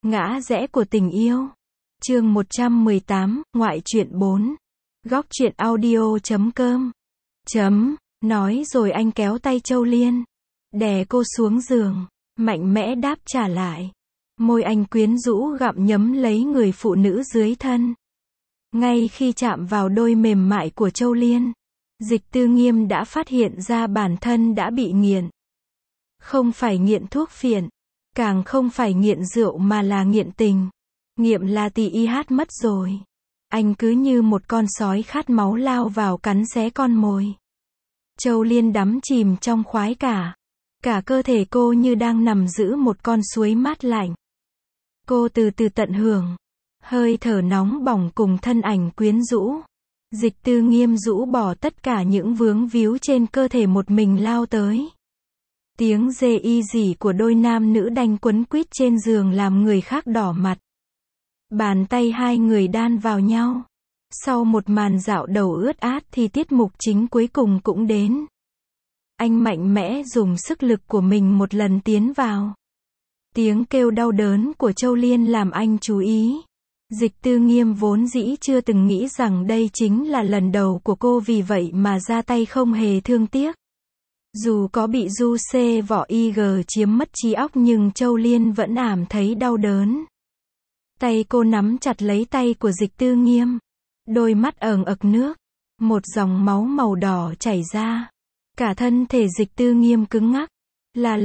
Ngã rẽ của tình yêu. Chương 118, ngoại truyện 4. Góc truyện audio.com. Nói rồi anh kéo tay Châu Liên, đè cô xuống giường, mạnh mẽ đáp trả lại. Môi anh quyến rũ gặm nhấm lấy người phụ nữ dưới thân. Ngay khi chạm vào đôi mềm mại của Châu Liên, Dịch Tư Nghiêm đã phát hiện ra bản thân đã bị nghiện. Không phải nghiện thuốc phiện, càng không phải nghiện rượu mà là nghiện tình. Nghiện là tì y hát mất rồi. Anh cứ như một con sói khát máu lao vào cắn xé con mồi. Châu Liên đắm chìm trong khoái cả. Cả cơ thể cô như đang nằm giữ một con suối mát lạnh. Cô từ từ tận hưởng hơi thở nóng bỏng cùng thân ảnh quyến rũ. Dịch Tư Nghiêm rũ bỏ tất cả những vướng víu trên cơ thể một mình lao tới. Tiếng rê y rỉ của đôi nam nữ đanh quấn quýt trên giường làm người khác đỏ mặt. Bàn tay hai người đan vào nhau. Sau một màn dạo đầu ướt át thì tiết mục chính cuối cùng cũng đến. Anh mạnh mẽ dùng sức lực của mình một lần tiến vào. Tiếng kêu đau đớn của Châu Liên làm anh chú ý. Dịch Tư Nghiêm vốn dĩ chưa từng nghĩ rằng đây chính là lần đầu của cô, vì vậy mà ra tay không hề thương tiếc. Dù có bị du xê vỏ IG chiếm mất trí óc nhưng Châu Liên vẫn cảm thấy đau đớn. Tay cô nắm chặt lấy tay của Dịch Tư Nghiêm. Đôi mắt ẩn ực nước. Một dòng máu màu đỏ chảy ra. Cả thân thể Dịch Tư Nghiêm cứng ngắc. Là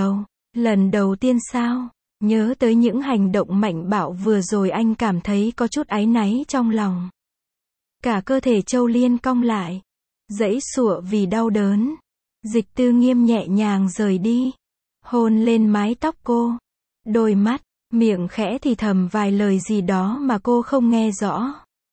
lần đầu tiên sao? Nhớ tới những hành động mạnh bạo vừa rồi anh cảm thấy có chút áy náy trong lòng. Cả cơ thể Châu Liên cong lại. Giãy giụa vì đau đớn. Dịch Tư Nghiêm nhẹ nhàng rời đi. Hôn lên mái tóc cô. Đôi mắt, miệng khẽ thì thầm vài lời gì đó mà cô không nghe rõ.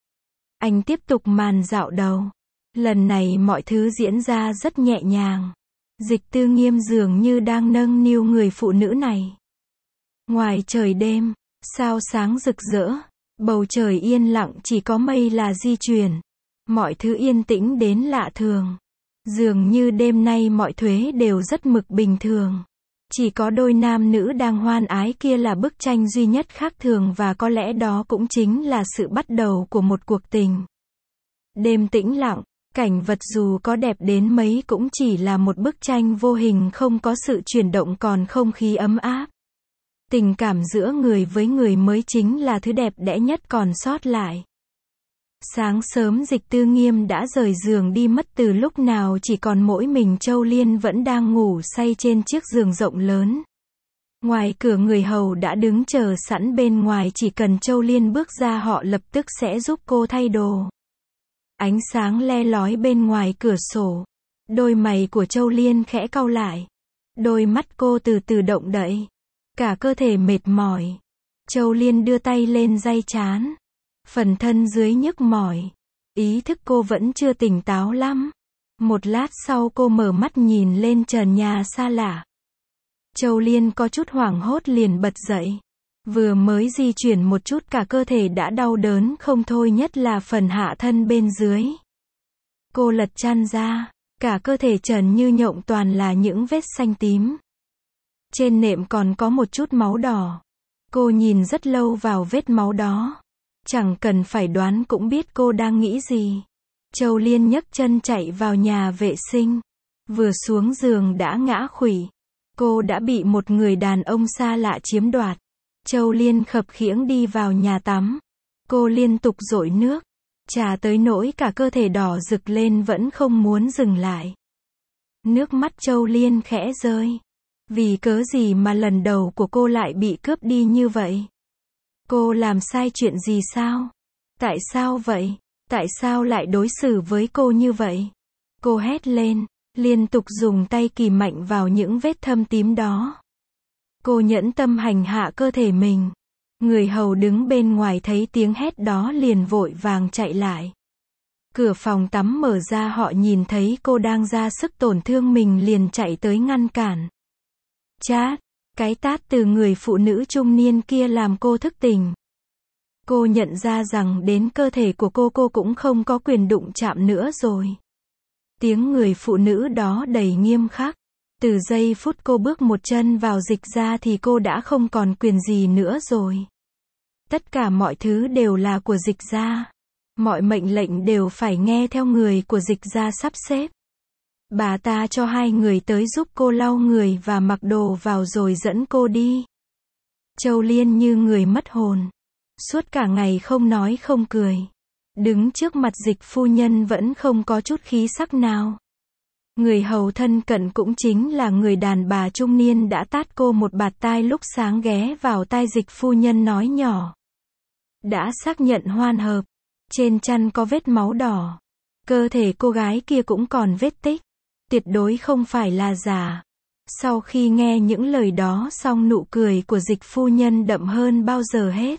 Anh tiếp tục màn dạo đầu. Lần này mọi thứ diễn ra rất nhẹ nhàng. Dịch Tư Nghiêm dường như đang nâng niu người phụ nữ này. Ngoài trời đêm, sao sáng rực rỡ, bầu trời yên lặng chỉ có mây là di chuyển. Mọi thứ yên tĩnh đến lạ thường. Dường như đêm nay mọi thứ đều rất mực bình thường. Chỉ có đôi nam nữ đang hoan ái kia là bức tranh duy nhất khác thường, và có lẽ đó cũng chính là sự bắt đầu của một cuộc tình. Đêm tĩnh lặng, cảnh vật dù có đẹp đến mấy cũng chỉ là một bức tranh vô hình, không có sự chuyển động, còn không khí ấm áp. Tình cảm giữa người với người mới chính là thứ đẹp đẽ nhất còn sót lại. Sáng sớm Dịch Tư Nghiêm đã rời giường đi mất từ lúc nào, chỉ còn mỗi mình Châu Liên vẫn đang ngủ say trên chiếc giường rộng lớn. Ngoài cửa người hầu đã đứng chờ sẵn bên ngoài, chỉ cần Châu Liên bước ra họ lập tức sẽ giúp cô thay đồ. Ánh sáng le lói bên ngoài cửa sổ. Đôi mày của Châu Liên khẽ cau lại. Đôi mắt cô từ từ động đậy. Cả cơ thể mệt mỏi. Châu Liên đưa tay lên day trán. Phần thân dưới nhức mỏi. Ý thức cô vẫn chưa tỉnh táo lắm. Một lát sau cô mở mắt nhìn lên trần nhà xa lạ. Châu Liên có chút hoảng hốt liền bật dậy. Vừa mới di chuyển một chút cả cơ thể đã đau đớn không thôi, nhất là phần hạ thân bên dưới. Cô lật chăn ra. Cả cơ thể trần như nhộng toàn là những vết xanh tím. Trên nệm còn có một chút máu đỏ. Cô nhìn rất lâu vào vết máu đó. Chẳng cần phải đoán cũng biết cô đang nghĩ gì. Châu Liên nhấc chân chạy vào nhà vệ sinh. Vừa xuống giường đã ngã khuỵu. Cô đã bị một người đàn ông xa lạ chiếm đoạt. Châu Liên khập khiễng đi vào nhà tắm. Cô liên tục dội nước. Trà tới nỗi cả cơ thể đỏ rực lên vẫn không muốn dừng lại. Nước mắt Châu Liên khẽ rơi. Vì cớ gì mà lần đầu của cô lại bị cướp đi như vậy? Cô làm sai chuyện gì sao? Tại sao vậy? Tại sao lại đối xử với cô như vậy? Cô hét lên, liên tục dùng tay kìm mạnh vào những vết thâm tím đó. Cô nhẫn tâm hành hạ cơ thể mình. Người hầu đứng bên ngoài thấy tiếng hét đó liền vội vàng chạy lại. Cửa phòng tắm mở ra, họ nhìn thấy cô đang ra sức tổn thương mình liền chạy tới ngăn cản. Chát, cái tát từ người phụ nữ trung niên kia làm cô thức tỉnh. Cô nhận ra rằng đến cơ thể của cô cũng không có quyền đụng chạm nữa rồi. Tiếng người phụ nữ đó đầy nghiêm khắc. Từ giây phút cô bước một chân vào dịch ra thì cô đã không còn quyền gì nữa rồi. Tất cả mọi thứ đều là của dịch ra. Mọi mệnh lệnh đều phải nghe theo người của dịch ra sắp xếp. Bà ta cho hai người tới giúp cô lau người và mặc đồ vào rồi dẫn cô đi. Châu Liên như người mất hồn. Suốt cả ngày không nói không cười. Đứng trước mặt dịch phu nhân vẫn không có chút khí sắc nào. Người hầu thân cận cũng chính là người đàn bà trung niên đã tát cô một bạt tai lúc sáng ghé vào tai dịch phu nhân nói nhỏ. Đã xác nhận hoan hợp. Trên trán có vết máu đỏ. Cơ thể cô gái kia cũng còn vết tích. Tuyệt đối không phải là giả. Sau khi nghe những lời đó xong nụ cười của dịch phu nhân đậm hơn bao giờ hết.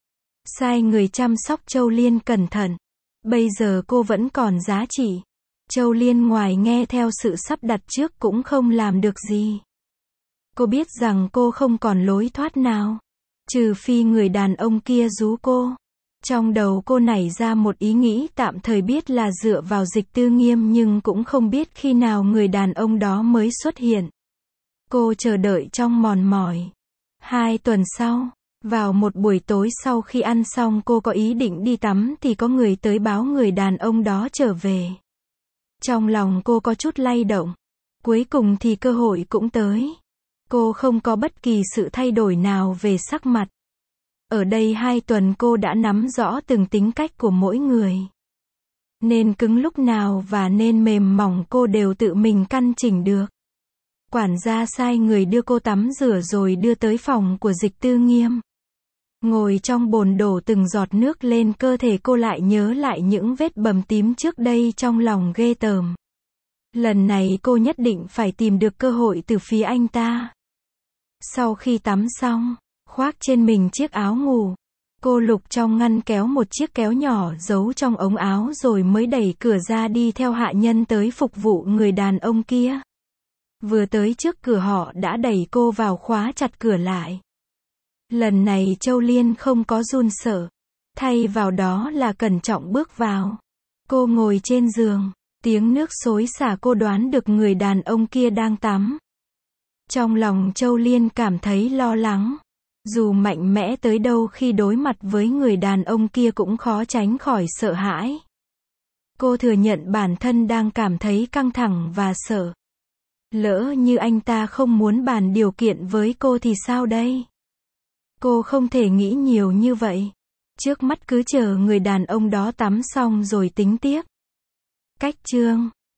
Sai người chăm sóc Châu Liên cẩn thận. Bây giờ cô vẫn còn giá trị. Châu Liên ngoài nghe theo sự sắp đặt trước cũng không làm được gì. Cô biết rằng cô không còn lối thoát nào. Trừ phi người đàn ông kia rú cô. Trong đầu cô nảy ra một ý nghĩ tạm thời biết là dựa vào Dịch Tư Nghiêm nhưng cũng không biết khi nào người đàn ông đó mới xuất hiện. Cô chờ đợi trong mòn mỏi. 2 tuần sau, vào một buổi tối sau khi ăn xong cô có ý định đi tắm thì có người tới báo người đàn ông đó trở về. Trong lòng cô có chút lay động. Cuối cùng thì cơ hội cũng tới. Cô không có bất kỳ sự thay đổi nào về sắc mặt. Ở đây 2 tuần cô đã nắm rõ từng tính cách của mỗi người. Nên cứng lúc nào và nên mềm mỏng cô đều tự mình căn chỉnh được. Quản gia sai người đưa cô tắm rửa rồi đưa tới phòng của Dịch Tư Nghiêm. Ngồi trong bồn đổ từng giọt nước lên cơ thể cô lại nhớ lại những vết bầm tím trước đây trong lòng ghê tởm. Lần này cô nhất định phải tìm được cơ hội từ phía anh ta. Sau khi tắm xong, khoác trên mình chiếc áo ngủ. Cô lục trong ngăn kéo một chiếc kéo nhỏ giấu trong ống áo rồi mới đẩy cửa ra đi theo hạ nhân tới phục vụ người đàn ông kia. Vừa tới trước cửa họ đã đẩy cô vào khóa chặt cửa lại. Lần này Châu Liên không có run sợ. Thay vào đó là cẩn trọng bước vào. Cô ngồi trên giường. Tiếng nước xối xả cô đoán được người đàn ông kia đang tắm. Trong lòng Châu Liên cảm thấy lo lắng. Dù mạnh mẽ tới đâu khi đối mặt với người đàn ông kia cũng khó tránh khỏi sợ hãi. Cô thừa nhận bản thân đang cảm thấy căng thẳng và sợ. Lỡ như anh ta không muốn bàn điều kiện với cô thì sao đây? Cô không thể nghĩ nhiều như vậy. Trước mắt cứ chờ người đàn ông đó tắm xong rồi tính tiếp. Cách chương